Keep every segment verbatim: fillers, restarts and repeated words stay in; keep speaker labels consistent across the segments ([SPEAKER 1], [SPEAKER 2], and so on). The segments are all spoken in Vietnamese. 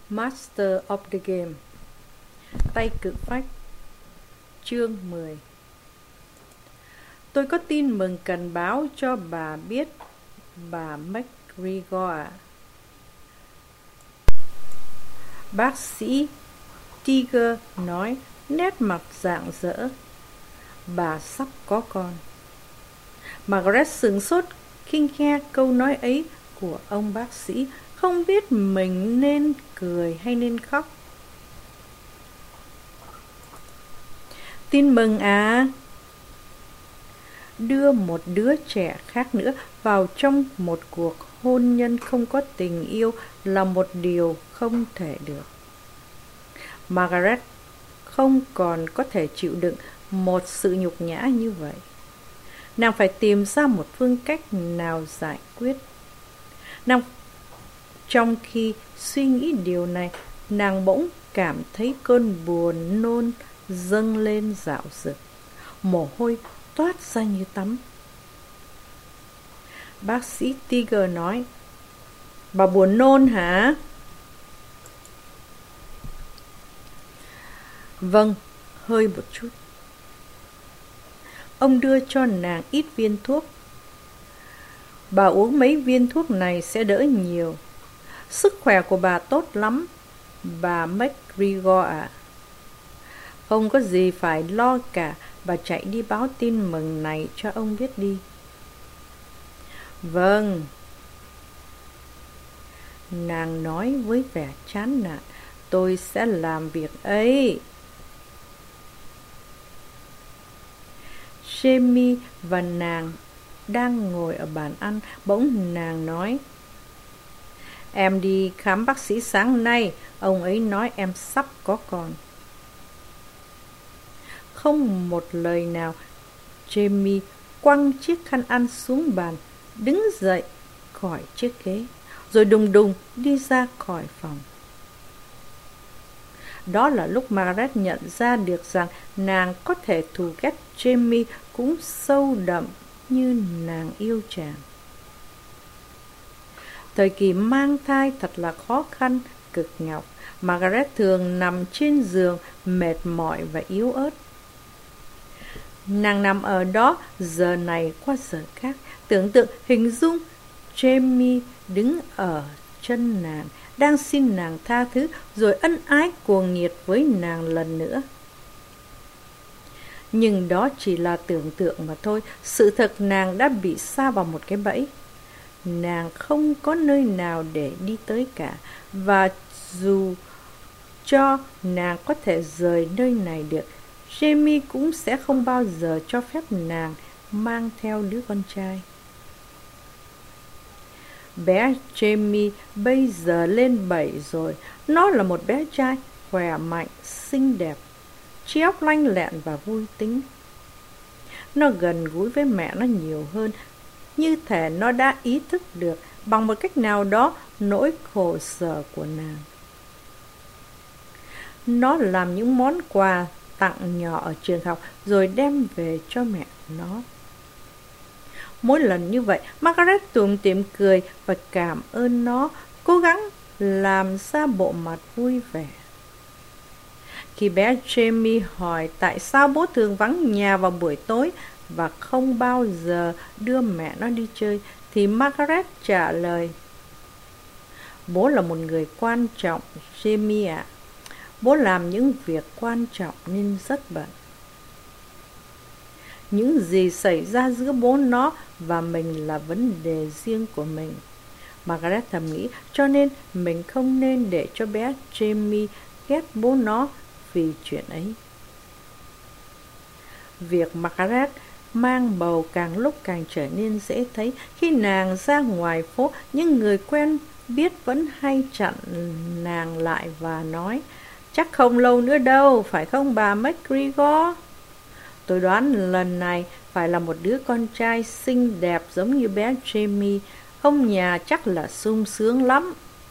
[SPEAKER 1] Master of the Game. Tay cự phách. Chương mười. Tôi có tin mừng cần báo cho bà biết, bà McGregor ạ. Bác sĩ Tiger nói, nét mặt rạng rỡ. Bà sắp có con. Margaret sửng sốt khi nghe câu nói ấy của ông bác sĩ, không biết mình nên cười hay nên khóc. Tin mừng à? Đưa một đứa trẻ khác nữa vào trong một cuộc hôn nhân không có tình yêu là một điều không thể được. Margaret không còn có thể chịu đựng một sự nhục nhã như vậy. Nàng phải tìm ra một phương cách nào giải quyết. Nàng Trong khi suy nghĩ điều này, nàng bỗng cảm thấy cơn buồn nôn dâng lên dạo dực. Mồ hôi toát ra như tắm. Bác sĩ Tiger nói, bà buồn nôn hả? Vâng, hơi một chút. Ông đưa cho nàng ít viên thuốc. Bà uống mấy viên thuốc này sẽ đỡ nhiều. Sức khỏe của bà tốt lắm, bà McGregor ạ. Không có gì phải lo cả, bà chạy đi báo tin mừng này cho ông biết đi. Vâng. Nàng nói với vẻ chán nản, tôi sẽ làm việc ấy. Jamie và nàng đang ngồi ở bàn ăn, bỗng nàng nói, em đi khám bác sĩ sáng nay, ông ấy nói em sắp có con. Không một lời nào, Jamie quăng chiếc khăn ăn xuống bàn, đứng dậy khỏi chiếc ghế, rồi đùng đùng đi ra khỏi phòng. Đó là lúc Margaret nhận ra được rằng nàng có thể thù ghét Jamie cũng sâu đậm như nàng yêu chàng. Thời kỳ mang thai thật là khó khăn, cực nhọc. Margaret thường nằm trên giường, mệt mỏi và yếu ớt. Nàng nằm ở đó giờ này qua giờ khác, tưởng tượng hình dung Jamie đứng ở chân nàng, đang xin nàng tha thứ, rồi ân ái cuồng nhiệt với nàng lần nữa. Nhưng đó chỉ là tưởng tượng mà thôi. Sự thật nàng đã bị sa vào một cái bẫy. Nàng không có nơi nào để đi tới cả. Và dù cho nàng có thể rời nơi này được, Jamie cũng sẽ không bao giờ cho phép nàng mang theo đứa con trai. Bé Jamie bây giờ lên bảy rồi. Nó là một bé trai khỏe mạnh, xinh đẹp, trí óc lanh lẹn và vui tính. Nó gần gũi với mẹ nó nhiều hơn, như thể nó đã ý thức được bằng một cách nào đó nỗi khổ sở của nàng. Nó làm những món quà tặng nhỏ ở trường học rồi đem về cho mẹ nó. Mỗi lần như vậy, Margaret tủm tỉm cười và cảm ơn nó, cố gắng làm ra bộ mặt vui vẻ. Khi bé Jamie hỏi tại sao bố thường vắng nhà vào buổi tối và không bao giờ đưa mẹ nó đi chơi, thì Margaret trả lời, bố là một người quan trọng, Jamie ạ. Bố làm những việc quan trọng nên rất bận. Những gì xảy ra giữa bố nó và mình là vấn đề riêng của mình. Margaret thầm nghĩ, cho nên mình không nên để cho bé Jamie ghét bố nó vì chuyện ấy. Việc Margaret mang bầu càng lúc càng trở nên dễ thấy. Khi nàng ra ngoài phố, những người quen biết vẫn hay chặn nàng lại và nói, chắc không lâu nữa đâu, phải không bà McGregor? Tôi đoán lần này phải là một đứa con trai xinh đẹp giống như bé Jamie. Ông nhà chắc là sung sướng lắm.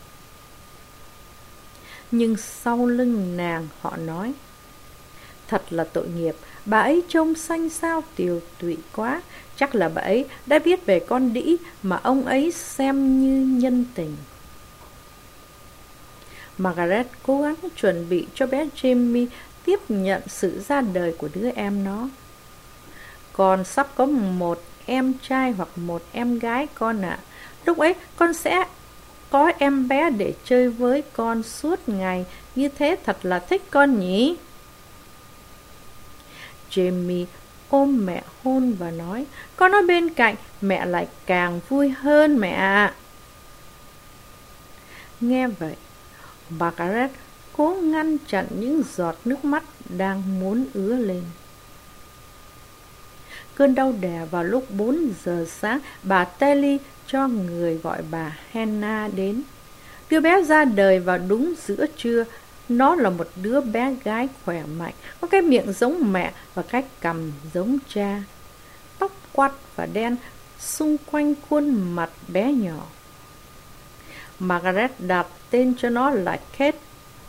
[SPEAKER 1] Nhưng sau lưng nàng họ nói, thật là tội nghiệp, bà ấy trông xanh xao tiều tụy quá. Chắc là bà ấy đã biết về con đĩ mà ông ấy xem như nhân tình. Margaret cố gắng chuẩn bị cho bé Jamie tiếp nhận sự ra đời của đứa em nó. Con sắp có một em trai hoặc một em gái con ạ. À. Lúc ấy con sẽ có em bé để chơi với con suốt ngày. Như thế thật là thích con nhỉ? Jamie ôm mẹ hôn và nói, con ở bên cạnh mẹ lại càng vui hơn mẹ ạ. Nghe vậy, Margaret cố ngăn chặn những giọt nước mắt đang muốn ứa lên. Cơn đau đẻ vào lúc bốn giờ sáng, bà Telly cho người gọi bà Hannah đến. Đứa bé ra đời vào đúng giữa trưa. Nó là một đứa bé gái khỏe mạnh, có cái miệng giống mẹ và cái cằm giống cha. Tóc quắt và đen xung quanh khuôn mặt bé nhỏ. Margaret đặt tên cho nó là Kate.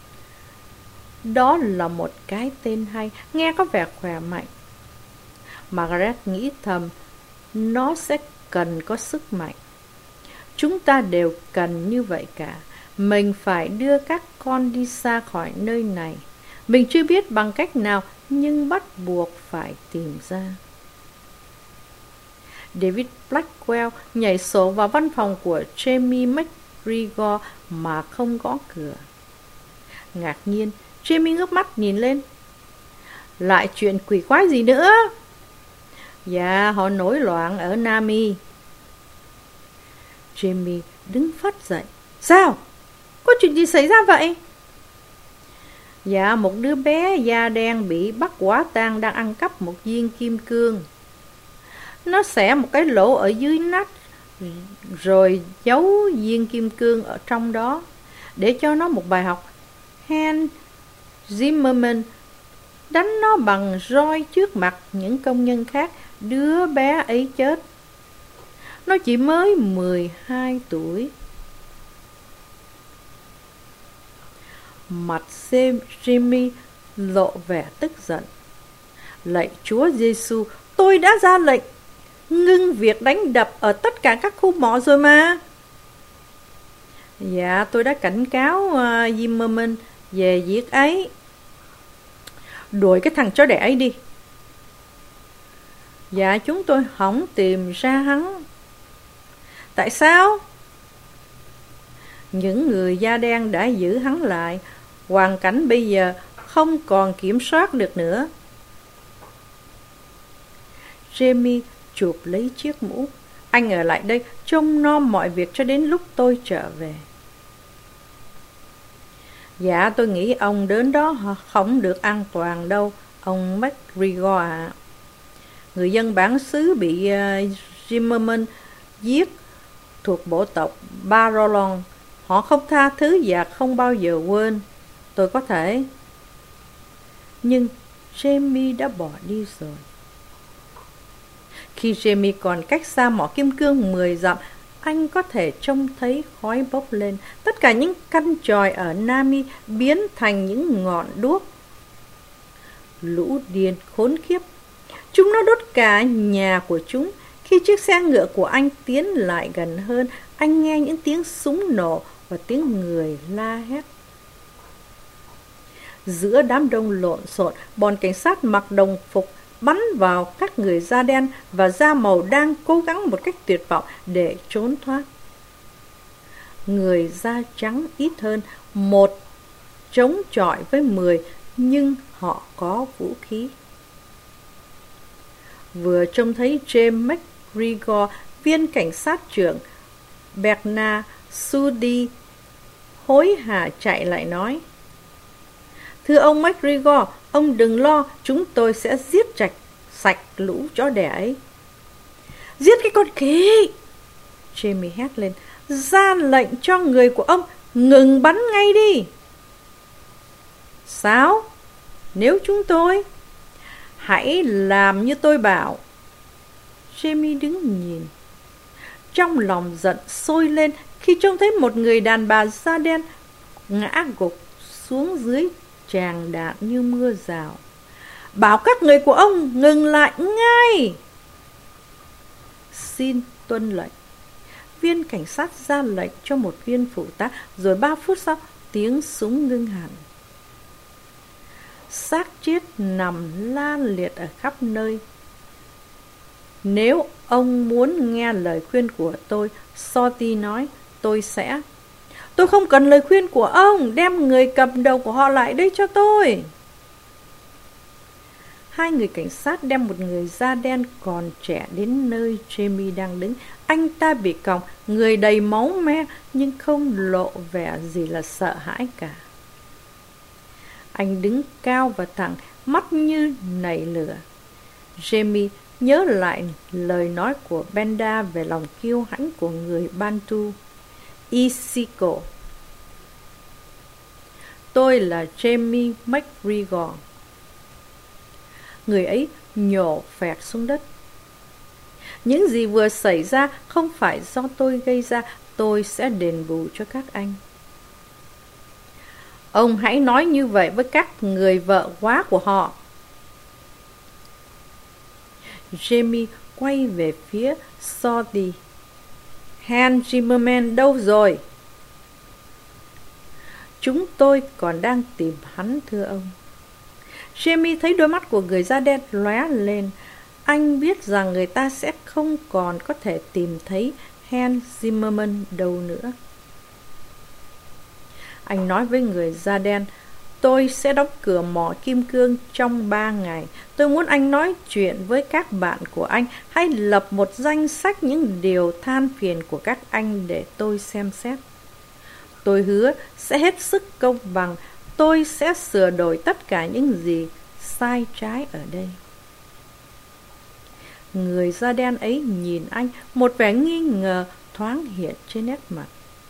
[SPEAKER 1] Đó là một cái tên hay, nghe có vẻ khỏe mạnh. Margaret nghĩ thầm, nó sẽ cần có sức mạnh. Chúng ta đều cần như vậy cả. Mình phải đưa các con đi xa khỏi nơi này. Mình chưa biết bằng cách nào, nhưng bắt buộc phải tìm ra. David Blackwell nhảy sổ vào văn phòng của Jamie McGregor mà không gõ cửa. Ngạc nhiên, Jamie ngước mắt nhìn lên. Lại chuyện quỷ quái gì nữa? Dạ, họ nổi loạn ở Nami. Jamie đứng phắt dậy. Sao? Có chuyện gì xảy ra vậy? Dạ, một đứa bé da đen bị bắt quả tang đang ăn cắp một viên kim cương. Nó xẻ một cái lỗ ở dưới nách, rồi giấu viên kim cương ở trong đó, để cho nó một bài học. Hans Zimmerman đánh nó bằng roi trước mặt những công nhân khác. Đứa bé ấy chết. Nó chỉ mới mười hai tuổi. Mặt Jimmy lộ vẻ tức giận. Lạy Chúa Giêsu, tôi đã ra lệnh ngưng việc đánh đập ở tất cả các khu mỏ rồi mà. Dạ, tôi đã cảnh cáo uh, Zimmerman về việc ấy. Đuổi cái thằng chó đẻ ấy đi. Dạ, chúng tôi không tìm ra hắn. Tại sao? Những người da đen đã giữ hắn lại. Hoàn cảnh bây giờ không còn kiểm soát được nữa. Jamie chụp lấy chiếc mũ. Anh ở lại đây trông nom mọi việc cho đến lúc tôi trở về. Dạ, tôi nghĩ ông đến đó không được an toàn đâu, ông McGregor ạ. À. Người dân bản xứ bị uh, Zimmerman giết thuộc bộ tộc Barolon. Họ không tha thứ và không bao giờ quên. Tôi có thể. Nhưng Jamie đã bỏ đi rồi. Khi Jamie còn cách xa mỏ kim cương mười dặm, anh có thể trông thấy khói bốc lên. Tất cả những căn chòi ở Nami biến thành những ngọn đuốc. Lũ điên khốn khiếp. Chúng nó đốt cả nhà của chúng. Khi chiếc xe ngựa của anh tiến lại gần hơn, anh nghe những tiếng súng nổ và tiếng người la hét. Giữa đám đông lộn xộn, bọn cảnh sát mặc đồng phục bắn vào các người da đen và da màu đang cố gắng một cách tuyệt vọng để trốn thoát. Người da trắng ít hơn, một chống chọi với mười, nhưng họ có vũ khí. Vừa trông thấy James McGregor, viên cảnh sát trưởng Bernard Sudi hối hả chạy lại nói: Thưa ông McGregor, ông đừng lo, chúng tôi sẽ giết chạch sạch lũ chó đẻ ấy. Giết cái con khỉ! Jamie hét lên. Ra lệnh cho người của ông ngừng bắn ngay đi. Sao? Nếu chúng tôi... Hãy làm như tôi bảo. Jamie đứng nhìn. Trong lòng giận sôi lên khi trông thấy một người đàn bà da đen ngã gục xuống dưới tràng đạn như mưa rào. Bảo các người của ông ngừng lại ngay. Xin tuân lệnh. Viên cảnh sát ra lệnh cho một viên phụ tá, rồi ba phút sau tiếng súng ngưng hẳn. Xác chết nằm la liệt ở khắp nơi. Nếu ông muốn nghe lời khuyên của tôi, Shorty nói, tôi sẽ... Tôi không cần lời khuyên của ông, đem người cầm đầu của họ lại đây cho tôi. Hai người cảnh sát đem một người da đen còn trẻ đến nơi Jamie đang đứng. Anh ta bị còng, người đầy máu me, nhưng không lộ vẻ gì là sợ hãi cả. Anh đứng cao và thẳng, mắt như nảy lửa. Jamie nhớ lại lời nói của Benda về lòng kiêu hãnh của người Bantu. Isiko. Tôi là Jamie McGregor. Người ấy nhổ phẹt xuống đất. Những gì vừa xảy ra không phải do tôi gây ra, tôi sẽ đền bù cho các anh. Ông hãy nói như vậy với các người vợ quá của họ. Jamie quay về phía Shorty. Hans Zimmerman đâu rồi? Chúng tôi còn đang tìm hắn, thưa ông. Jamie thấy đôi mắt của người da đen lóe lên. Anh biết rằng người ta sẽ không còn có thể tìm thấy Hans Zimmerman đâu nữa. Anh nói với người da đen, tôi sẽ đóng cửa mỏ kim cương trong ba ngày. Tôi muốn anh nói chuyện với các bạn của anh. Hãy lập một danh sách những điều than phiền của các anh để tôi xem xét. Tôi hứa sẽ hết sức công bằng. Tôi sẽ sửa đổi tất cả những gì sai trái ở đây. Người da đen ấy nhìn anh, một vẻ nghi ngờ thoáng hiện trên nét mặt.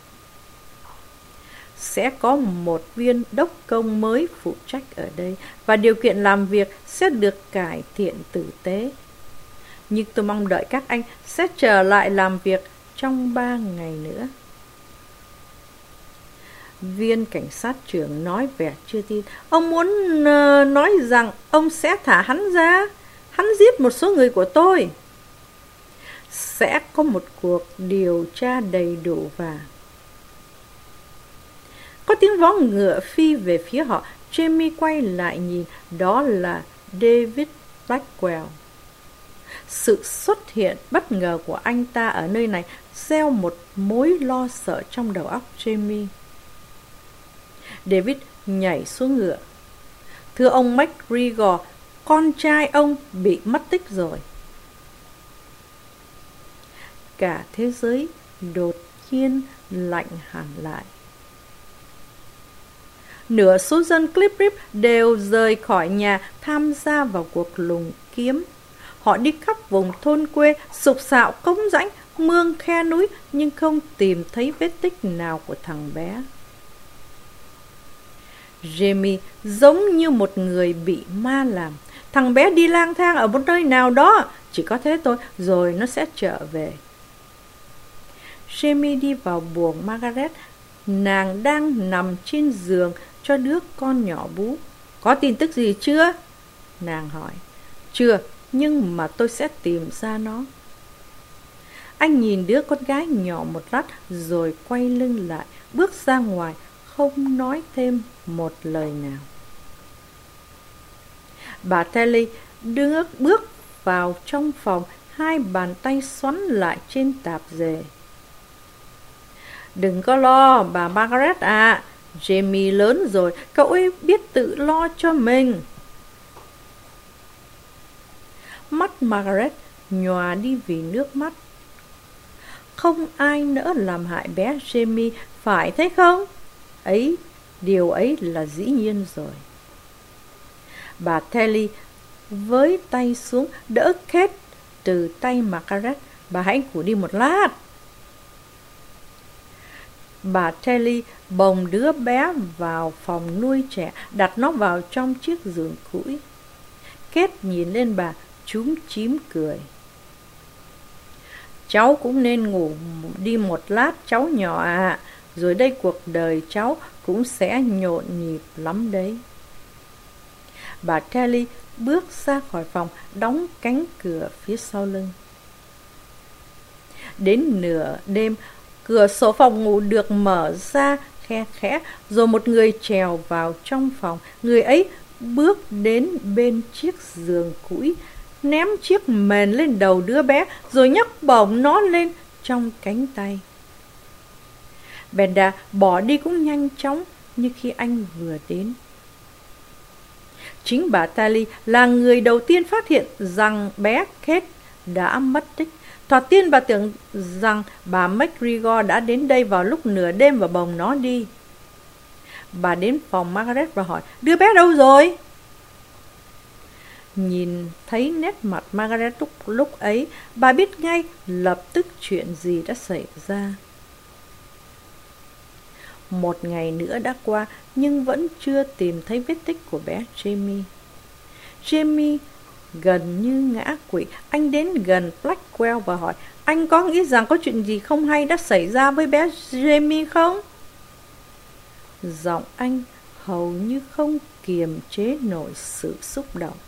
[SPEAKER 1] Sẽ có một viên đốc công mới phụ trách ở đây, và điều kiện làm việc sẽ được cải thiện tử tế. Nhưng tôi mong đợi các anh sẽ trở lại làm việc trong ba ngày nữa. Viên cảnh sát trưởng nói vẻ chưa tin. Ông muốn uh, nói rằng ông sẽ thả hắn ra? Hắn giết một số người của tôi. Sẽ có một cuộc điều tra đầy đủ và... Có tiếng vó ngựa phi về phía họ. Jamie quay lại nhìn. Đó là David Blackwell. Sự xuất hiện bất ngờ của anh ta ở nơi này gieo một mối lo sợ trong đầu óc Jamie. David nhảy xuống ngựa. Thưa ông McGregor, con trai ông bị mất tích rồi. Cả thế giới đột nhiên lạnh hẳn lại. Nửa số dân Clip Rip đều rời khỏi nhà tham gia vào cuộc lùng kiếm. Họ đi khắp vùng thôn quê, sục sạo cống rãnh, mương khe núi, nhưng không tìm thấy vết tích nào của thằng bé. Jamie giống như một người bị ma làm. Thằng bé đi lang thang ở một nơi nào đó, chỉ có thế thôi, rồi nó sẽ trở về. Jamie đi vào buồng Margaret. Nàng đang nằm trên giường cho đứa con nhỏ bú. Có tin tức gì chưa? Nàng hỏi. Chưa, nhưng mà tôi sẽ tìm ra nó. Anh nhìn đứa con gái nhỏ một lát rồi quay lưng lại, bước ra ngoài, không nói thêm một lời nào. Bà Telly đưa bước vào trong phòng, hai bàn tay xoắn lại trên tạp dề. Đừng có lo, bà Margaret ạ. Jamie lớn rồi, cậu ấy biết tự lo cho mình. Mắt Margaret nhòa đi vì nước mắt. Không ai nỡ làm hại bé Jamie, phải thế không? Ấy, điều ấy là dĩ nhiên rồi. Bà Telly với tay xuống đỡ Kate từ tay Margaret. Bà hãy ngủ đi một lát. Bà Telly bồng đứa bé vào phòng nuôi trẻ, đặt nó vào trong chiếc giường cũi. Kate nhìn lên bà, chúm chím cười. Cháu cũng nên ngủ đi một lát cháu nhỏ ạ, rồi đây cuộc đời cháu cũng sẽ nhộn nhịp lắm đấy. Bà Telly bước ra khỏi phòng, đóng cánh cửa phía sau lưng. Đến nửa đêm, cửa sổ phòng ngủ được mở ra khe khẽ, rồi một người trèo vào trong phòng. Người ấy bước đến bên chiếc giường cũi, ném chiếc mền lên đầu đứa bé, rồi nhấc bổng nó lên trong cánh tay. Benda bỏ đi cũng nhanh chóng như khi anh vừa đến. Chính bà Tally là người đầu tiên phát hiện rằng bé Kate đã mất tích. Thoạt tiên bà tưởng rằng bà McGregor đã đến đây vào lúc nửa đêm và bồng nó đi. Bà đến phòng Margaret và hỏi, đứa bé đâu rồi? Nhìn thấy nét mặt Margaret lúc, lúc ấy, bà biết ngay lập tức chuyện gì đã xảy ra. Một ngày nữa đã qua, nhưng vẫn chưa tìm thấy vết tích của bé Jamie. Jamie gần như ngã quỵ. Anh đến gần Blackwell và hỏi, anh có nghĩ rằng có chuyện gì không hay đã xảy ra với bé Jamie không? Giọng anh hầu như không kiềm chế nổi sự xúc động.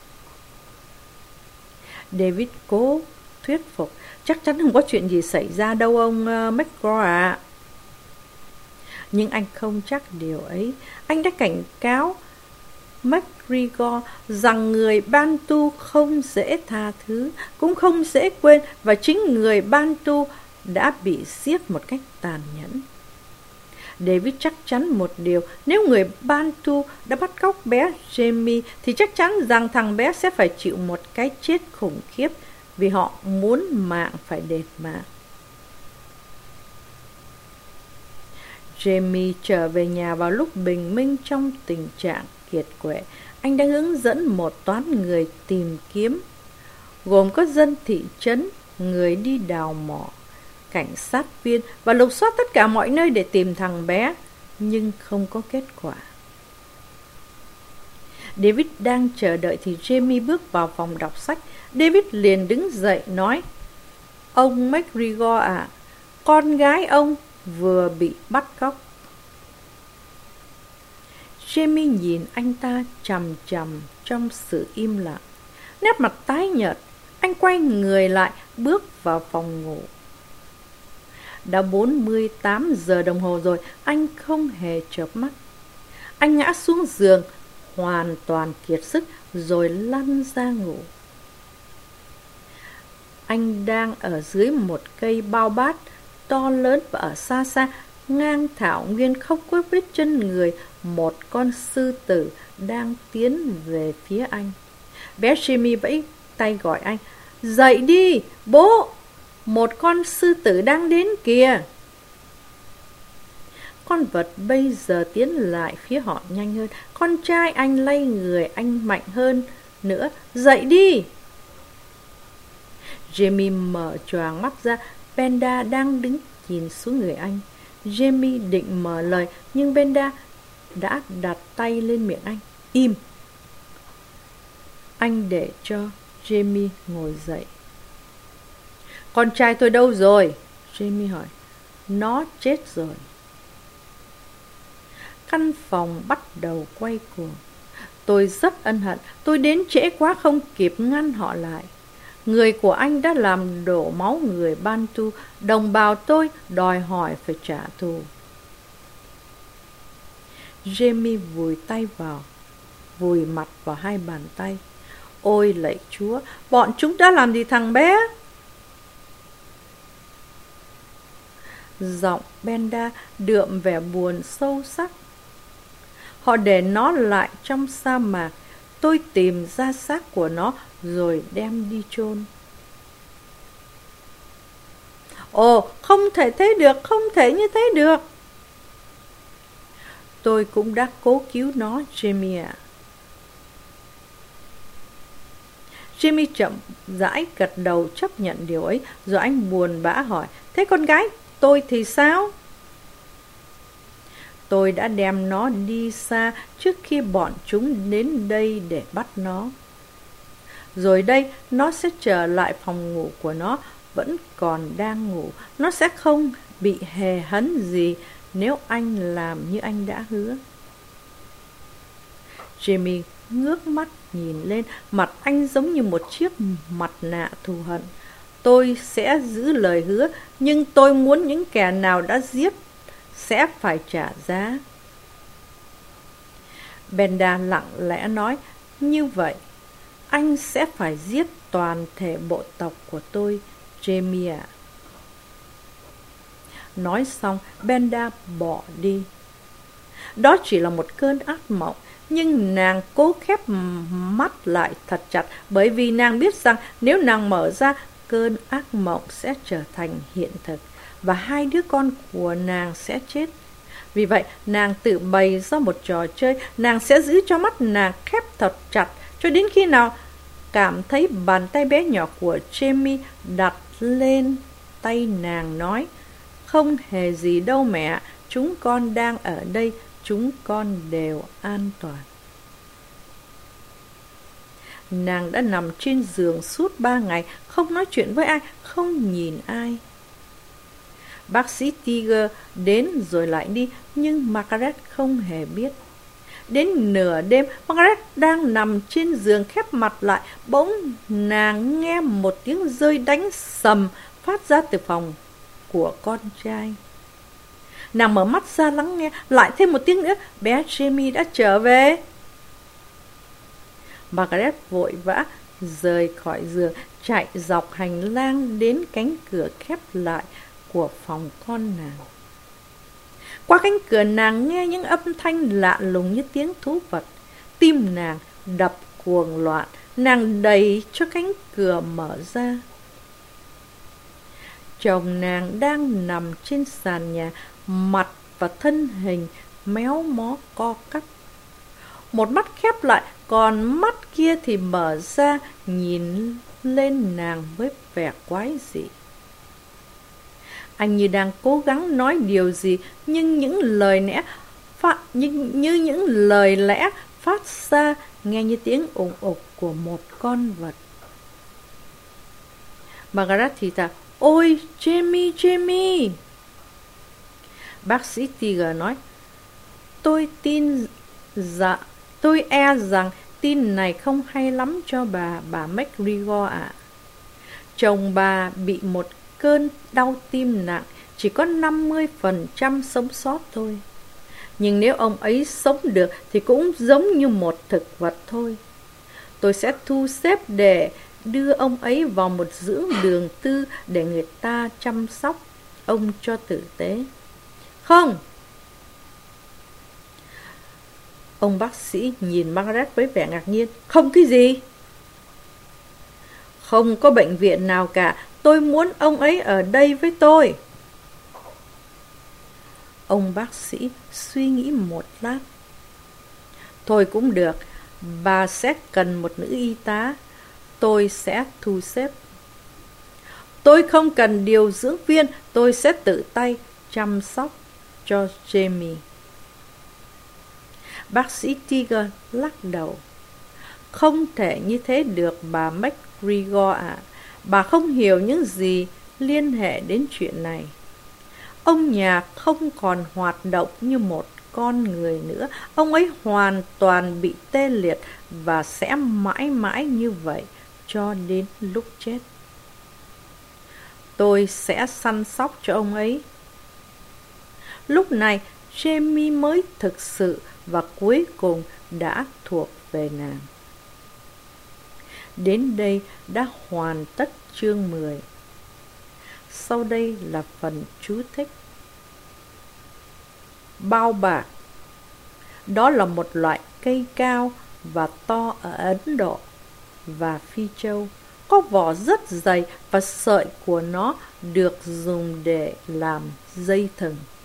[SPEAKER 1] David cố thuyết phục, chắc chắn không có chuyện gì xảy ra đâu ông uh, McGraw ạ. Nhưng anh không chắc điều ấy. Anh đã cảnh cáo McGregor rằng người Bantu không dễ tha thứ, cũng không dễ quên, và chính người Bantu đã bị giết một cách tàn nhẫn. David chắc chắn một điều, nếu người Bantu đã bắt cóc bé Jamie thì chắc chắn rằng thằng bé sẽ phải chịu một cái chết khủng khiếp, vì họ muốn mạng phải đệt mạng. Jamie trở về nhà vào lúc bình minh trong tình trạng kiệt quệ. Anh đã hướng dẫn một toán người tìm kiếm, gồm có dân thị trấn, người đi đào mỏ, cảnh sát viên, và lục soát tất cả mọi nơi để tìm thằng bé, nhưng không có kết quả. David đang chờ đợi thì Jamie bước vào phòng đọc sách. David liền đứng dậy nói, ông McGregor ạ, à, con gái ông vừa bị bắt cóc. Jamie nhìn anh ta chằm chằm trong sự im lặng. Nét mặt tái nhợt, anh quay người lại bước vào phòng ngủ. Đã bốn mươi tám giờ đồng hồ rồi, anh không hề chợp mắt. Anh ngã xuống giường, hoàn toàn kiệt sức, rồi lăn ra ngủ. Anh đang ở dưới một cây bao bát to lớn, và ở xa xa, ngang thảo nguyên không có vết chân người, một con sư tử đang tiến về phía anh. Bé Jimmy vẫy tay gọi anh, dậy đi, bố, một con sư tử đang đến kìa. Con vật bây giờ tiến lại phía họ nhanh hơn. Con trai anh lay người anh mạnh hơn nữa. Dậy đi. Jamie mở choàng mắt ra. Benda đang đứng nhìn xuống người anh. Jamie định mở lời, nhưng Benda đã đặt tay lên miệng anh. Im. Anh để cho Jamie ngồi dậy. Con trai tôi đâu rồi? Jamie hỏi. Nó chết rồi. Căn phòng bắt đầu quay cuồng. Tôi rất ân hận. Tôi đến trễ quá, không kịp ngăn họ lại. Người của anh đã làm đổ máu người Bantu. Đồng bào tôi đòi hỏi phải trả thù. Jamie vùi tay vào, vùi mặt vào hai bàn tay. Ôi lạy Chúa, bọn chúng đã làm gì thằng bé? Giọng Benda đượm vẻ buồn sâu sắc. Họ để nó lại trong sa mạc. Tôi tìm ra xác của nó rồi đem đi chôn. Ồ, không thể thế được, không thể như thế được. Tôi cũng đã cố cứu nó, Jamie ạ. Jamie chậm rãi gật đầu chấp nhận điều ấy, rồi anh buồn bã hỏi, thế con gái tôi thì sao? Tôi đã đem nó đi xa trước khi bọn chúng đến đây để bắt nó. Rồi đây, nó sẽ trở lại phòng ngủ của nó, vẫn còn đang ngủ. Nó sẽ không bị hề hấn gì nếu anh làm như anh đã hứa. Jamie ngước mắt nhìn lên, mặt anh giống như một chiếc mặt nạ thù hận. Tôi sẽ giữ lời hứa, nhưng tôi muốn những kẻ nào đã giết sẽ phải trả giá. Benda lặng lẽ nói, như vậy, anh sẽ phải giết toàn thể bộ tộc của tôi, Jamie ạ. Nói xong, Benda bỏ đi. Đó chỉ là một cơn ác mộng, nhưng nàng cố khép mắt lại thật chặt, bởi vì nàng biết rằng nếu nàng mở ra, cơn ác mộng sẽ trở thành hiện thực, và hai đứa con của nàng sẽ chết. Vì vậy, nàng tự bày ra một trò chơi, nàng sẽ giữ cho mắt nàng khép thật chặt, cho đến khi nào cảm thấy bàn tay bé nhỏ của Jamie đặt lên tay nàng nói, không hề gì đâu mẹ, chúng con đang ở đây, chúng con đều an toàn. Nàng đã nằm trên giường suốt ba ngày, không nói chuyện với ai, không nhìn ai. Bác sĩ Tiger đến rồi lại đi, nhưng Margaret không hề biết. Đến nửa đêm, Margaret đang nằm trên giường khép mặt lại, bỗng nàng nghe một tiếng rơi đánh sầm phát ra từ phòng của con trai. Nàng mở mắt ra lắng nghe, lại thêm một tiếng nữa, bé Jamie đã trở về. Margaret vội vã rời khỏi giường, chạy dọc hành lang đến cánh cửa khép lại của phòng con nàng. Qua cánh cửa nàng nghe những âm thanh lạ lùng như tiếng thú vật. Tim nàng đập cuồng loạn, nàng đẩy cho cánh cửa mở ra. Chồng nàng đang nằm trên sàn nhà, mặt và thân hình méo mó co cắp. Một mắt khép lại, còn mắt kia thì mở ra, nhìn lên nàng với vẻ quái dị. Anh như đang cố gắng nói điều gì, nhưng những lời lẽ phát, như, như những lời lẽ phát ra nghe như tiếng ủng ục của một con vật. Margaret thì thào, ôi Jamie, Jamie. Bác sĩ Tiger nói, tôi tin dạ, tôi e rằng tin này không hay lắm cho bà, bà McGregor ạ. Chồng bà bị một cơn đau tim nặng, chỉ có năm mươi phần trăm sống sót thôi. Nhưng nếu ông ấy sống được thì cũng giống như một thực vật thôi. Tôi sẽ thu xếp để đưa ông ấy vào một dưỡng đường tư để người ta chăm sóc ông cho tử tế. Không! Ông bác sĩ nhìn Margaret với vẻ ngạc nhiên. Không cái gì? Không có bệnh viện nào cả. Tôi muốn ông ấy ở đây với tôi. Ông bác sĩ suy nghĩ một lát. Thôi cũng được. Bà sẽ cần một nữ y tá. Tôi sẽ thu xếp. Tôi không cần điều dưỡng viên. Tôi sẽ tự tay chăm sóc cho Jamie. Bác sĩ Tiger lắc đầu. Không thể như thế được bà McGregor ạ. À. Bà không hiểu những gì liên hệ đến chuyện này. Ông nhà không còn hoạt động như một con người nữa. Ông ấy hoàn toàn bị tê liệt và sẽ mãi mãi như vậy cho đến lúc chết. Tôi sẽ săn sóc cho ông ấy. Lúc này, Jamie mới thực sự và cuối cùng đã thuộc về nàng. Đến đây đã hoàn tất chương mười. Sau đây là phần chú thích. Bao bạc. Đó là một loại cây cao và to ở Ấn Độ và Phi Châu. Có vỏ rất dày và sợi của nó được dùng để làm dây thừng.